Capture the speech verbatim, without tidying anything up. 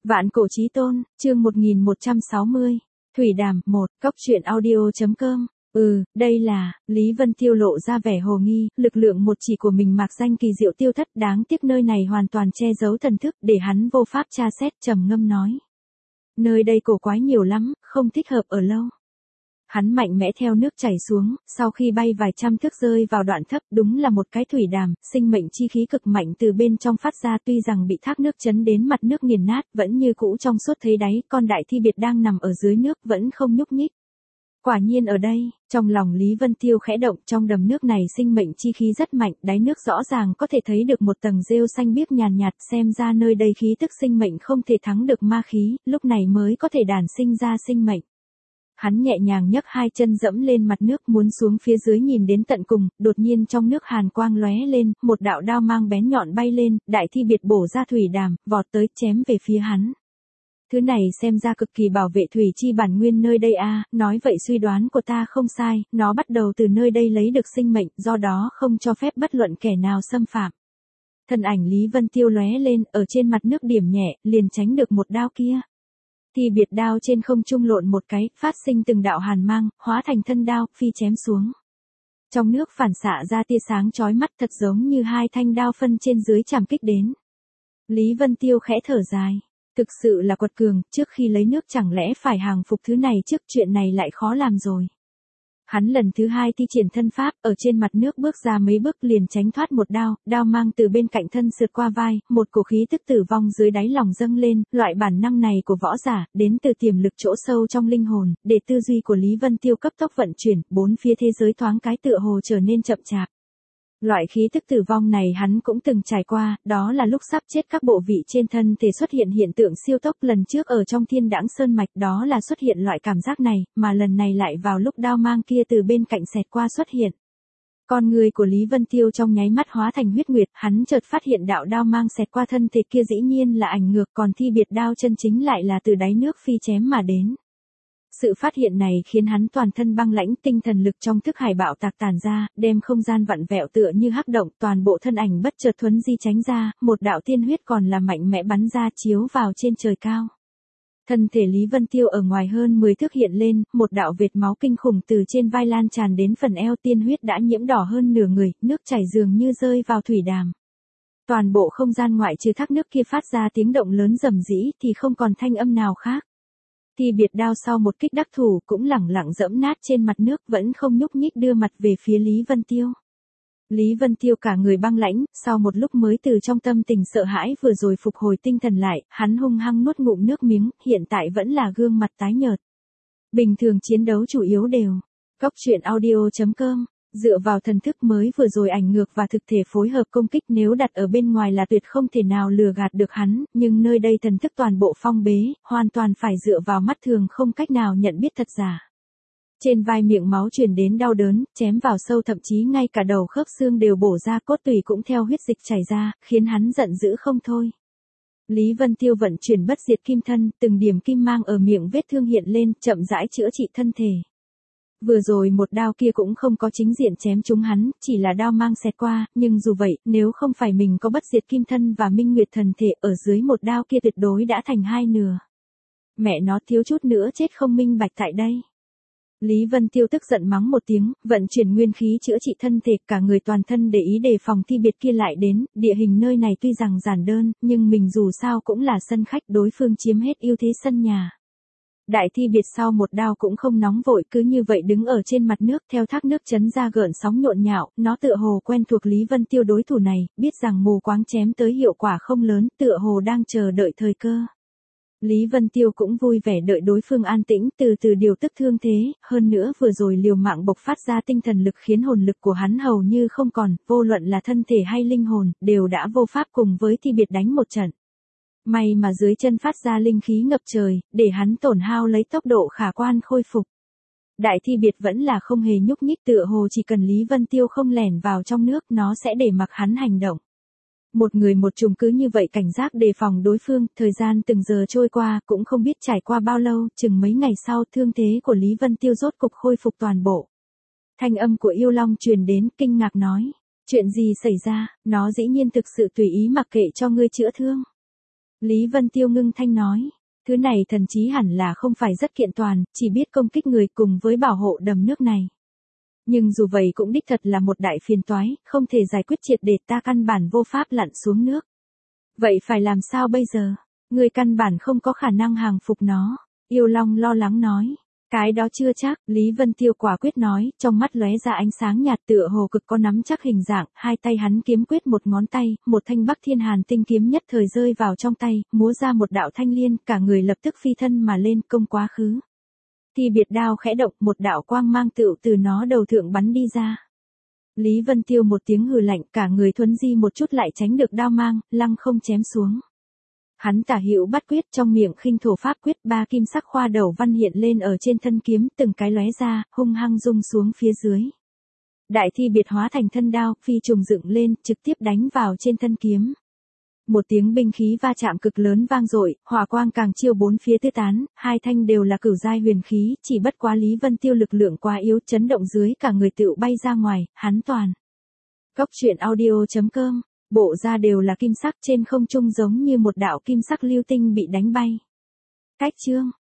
Vạn cổ chí tôn, chương một nghìn một trăm sáu mươi. Thủy đàm, một, cốc truyện audio.com. Ừ, đây là, Lý Vân Tiêu lộ ra vẻ hồ nghi, lực lượng một chỉ của mình mạc danh kỳ diệu tiêu thất, đáng tiếc nơi này hoàn toàn che giấu thần thức, để hắn vô pháp tra xét, trầm ngâm nói. Nơi đây cổ quái nhiều lắm, không thích hợp ở lâu. Hắn mạnh mẽ theo nước chảy xuống, sau khi bay vài trăm thước rơi vào đoạn thấp, đúng là một cái thủy đàm, sinh mệnh chi khí cực mạnh từ bên trong phát ra, tuy rằng bị thác nước chấn đến mặt nước nghiền nát, vẫn như cũ trong suốt thấy đáy, con đại thi biệt đang nằm ở dưới nước vẫn không nhúc nhích. Quả nhiên ở đây, trong lòng Lý Vân Tiêu khẽ động, trong đầm nước này sinh mệnh chi khí rất mạnh, đáy nước rõ ràng có thể thấy được một tầng rêu xanh biếc nhàn nhạt, xem ra nơi đây khí tức sinh mệnh không thể thắng được ma khí, lúc này mới có thể đản sinh ra sinh mệnh. Hắn nhẹ nhàng nhấc hai chân dẫm lên mặt nước muốn xuống phía dưới nhìn đến tận cùng, đột nhiên trong nước hàn quang lóe lên, một đạo đao mang bén nhọn bay lên, đại thi biệt bổ ra thủy đàm, vọt tới chém về phía hắn. Thứ này xem ra cực kỳ bảo vệ thủy chi bản nguyên nơi đây a, à, nói vậy suy đoán của ta không sai, nó bắt đầu từ nơi đây lấy được sinh mệnh, do đó không cho phép bất luận kẻ nào xâm phạm. Thân ảnh Lý Vân Tiêu lóe lên, ở trên mặt nước điểm nhẹ, liền tránh được một đao kia. Thì biệt đao trên không trung lộn một cái, phát sinh từng đạo hàn mang, hóa thành thân đao, phi chém xuống. Trong nước phản xạ ra tia sáng chói mắt thật giống như hai thanh đao phân trên dưới chạm kích đến. Lý Vân Tiêu khẽ thở dài. Thực sự là quật cường, trước khi lấy nước chẳng lẽ phải hàng phục thứ này trước, chuyện này lại khó làm rồi. Hắn lần thứ hai thi triển thân pháp, ở trên mặt nước bước ra mấy bước liền tránh thoát một đao, đao mang từ bên cạnh thân sượt qua vai, một cổ khí tức tử vong dưới đáy lòng dâng lên, loại bản năng này của võ giả, đến từ tiềm lực chỗ sâu trong linh hồn, để tư duy của Lý Vân Tiêu cấp tốc vận chuyển, bốn phía thế giới thoáng cái tựa hồ trở nên chậm chạp. Loại khí tức tử vong này hắn cũng từng trải qua, đó là lúc sắp chết các bộ vị trên thân thể xuất hiện hiện tượng siêu tốc, lần trước ở trong Thiên Đãng Sơn Mạch đó là xuất hiện loại cảm giác này, mà lần này lại vào lúc đao mang kia từ bên cạnh xẹt qua xuất hiện. Con người của Lý Vân Tiêu trong nháy mắt hóa thành huyết nguyệt, hắn chợt phát hiện đạo đao mang xẹt qua thân thể kia dĩ nhiên là ảnh ngược, còn thi biệt đao chân chính lại là từ đáy nước phi chém mà đến. Sự phát hiện này khiến hắn toàn thân băng lãnh, tinh thần lực trong thức hải bạo tạc tàn ra, đem không gian vặn vẹo tựa như hắc động, toàn bộ thân ảnh bất chợt thuấn di tránh ra, một đạo tiên huyết còn là mạnh mẽ bắn ra chiếu vào trên trời cao. Thân thể Lý Vân Tiêu ở ngoài hơn mười thước hiện lên, một đạo vệt máu kinh khủng từ trên vai lan tràn đến phần eo, tiên huyết đã nhiễm đỏ hơn nửa người, nước chảy dường như rơi vào thủy đàm. Toàn bộ không gian ngoại trừ thác nước kia phát ra tiếng động lớn rầm rĩ thì không còn thanh âm nào khác. Thì biệt đao sau một kích đắc thủ cũng lẳng lặng dẫm nát trên mặt nước vẫn không nhúc nhích đưa mặt về phía Lý Vân Tiêu. Lý Vân Tiêu cả người băng lãnh, sau một lúc mới từ trong tâm tình sợ hãi vừa rồi phục hồi tinh thần lại, hắn hung hăng nuốt ngụm nước miếng, hiện tại vẫn là gương mặt tái nhợt. Bình thường chiến đấu chủ yếu đều. Cốc truyện audio.com. Dựa vào thần thức mới vừa rồi ảnh ngược và thực thể phối hợp công kích, nếu đặt ở bên ngoài là tuyệt không thể nào lừa gạt được hắn, nhưng nơi đây thần thức toàn bộ phong bế, hoàn toàn phải dựa vào mắt thường không cách nào nhận biết thật giả. Trên vai miệng máu truyền đến đau đớn, chém vào sâu, thậm chí ngay cả đầu khớp xương đều bổ ra, cốt tủy cũng theo huyết dịch chảy ra, khiến hắn giận dữ không thôi. Lý Vân Tiêu vận chuyển bất diệt kim thân, từng điểm kim mang ở miệng vết thương hiện lên, chậm rãi chữa trị thân thể. Vừa rồi một đao kia cũng không có chính diện chém trúng hắn, chỉ là đao mang xẹt qua, nhưng dù vậy, nếu không phải mình có bất diệt kim thân và minh nguyệt thần thể, ở dưới một đao kia tuyệt đối đã thành hai nửa. Mẹ nó, thiếu chút nữa chết không minh bạch tại đây. Lý Vân Tiêu tức giận mắng một tiếng, vận chuyển nguyên khí chữa trị thân thể, cả người toàn thân để ý đề phòng thi biệt kia lại đến, địa hình nơi này tuy rằng giản đơn, nhưng mình dù sao cũng là sân khách, đối phương chiếm hết ưu thế sân nhà. Đại thi biệt sau một đao cũng không nóng vội, cứ như vậy đứng ở trên mặt nước, theo thác nước chấn ra gợn sóng nhộn nhạo, nó tựa hồ quen thuộc Lý Vân Tiêu đối thủ này, biết rằng mù quáng chém tới hiệu quả không lớn, tựa hồ đang chờ đợi thời cơ. Lý Vân Tiêu cũng vui vẻ đợi đối phương an tĩnh, từ từ điều tức thương thế, hơn nữa vừa rồi liều mạng bộc phát ra tinh thần lực khiến hồn lực của hắn hầu như không còn, vô luận là thân thể hay linh hồn, đều đã vô pháp cùng với thi biệt đánh một trận. May mà dưới chân phát ra linh khí ngập trời, để hắn tổn hao lấy tốc độ khả quan khôi phục. Đại thi biệt vẫn là không hề nhúc nhích, tựa hồ chỉ cần Lý Vân Tiêu không lẻn vào trong nước, nó sẽ để mặc hắn hành động. Một người một trùng cứ như vậy cảnh giác đề phòng đối phương, thời gian từng giờ trôi qua, cũng không biết trải qua bao lâu, chừng mấy ngày sau, thương thế của Lý Vân Tiêu rốt cục khôi phục toàn bộ. Thanh âm của yêu long truyền đến, kinh ngạc nói, chuyện gì xảy ra, nó dĩ nhiên thực sự tùy ý mặc kệ cho ngươi chữa thương. Lý Vân Tiêu ngưng thanh nói. Thứ này thần chí hẳn là không phải rất kiện toàn, chỉ biết công kích người cùng với bảo hộ đầm nước này. Nhưng dù vậy cũng đích thật là một đại phiền toái, không thể giải quyết triệt để, ta căn bản vô pháp lặn xuống nước. Vậy phải làm sao bây giờ? Người căn bản không có khả năng hàng phục nó. Yêu Long lo lắng nói. Cái đó chưa chắc, Lý Vân Tiêu quả quyết nói, trong mắt lóe ra ánh sáng nhạt tựa hồ cực có nắm chắc hình dạng, hai tay hắn kiếm quyết một ngón tay, một thanh Bắc Thiên Hàn tinh kiếm nhất thời rơi vào trong tay, múa ra một đạo thanh liên, cả người lập tức phi thân mà lên công quá khứ. Thì biệt đao khẽ động, một đạo quang mang tựu từ nó đầu thượng bắn đi ra. Lý Vân Tiêu một tiếng hừ lạnh, cả người thuấn di một chút lại tránh được đao mang, lăng không chém xuống. Hắn tả hữu bắt quyết, trong miệng khinh thổ pháp quyết, ba kim sắc khoa đầu văn hiện lên ở trên thân kiếm, từng cái lóe ra, hung hăng rung xuống phía dưới. Đại thi biệt hóa thành thân đao, phi trùng dựng lên, trực tiếp đánh vào trên thân kiếm. Một tiếng binh khí va chạm cực lớn vang dội, hỏa quang càng chiêu bốn phía tứ tán, hai thanh đều là cửu giai huyền khí, chỉ bất quá Lý Vân Tiêu lực lượng quá yếu, chấn động dưới cả người tựu bay ra ngoài, hắn toàn. Cốc truyện audio chấm com, bộ ra đều là kim sắc, trên không trung giống như một đạo kim sắc lưu tinh bị đánh bay. Cách chương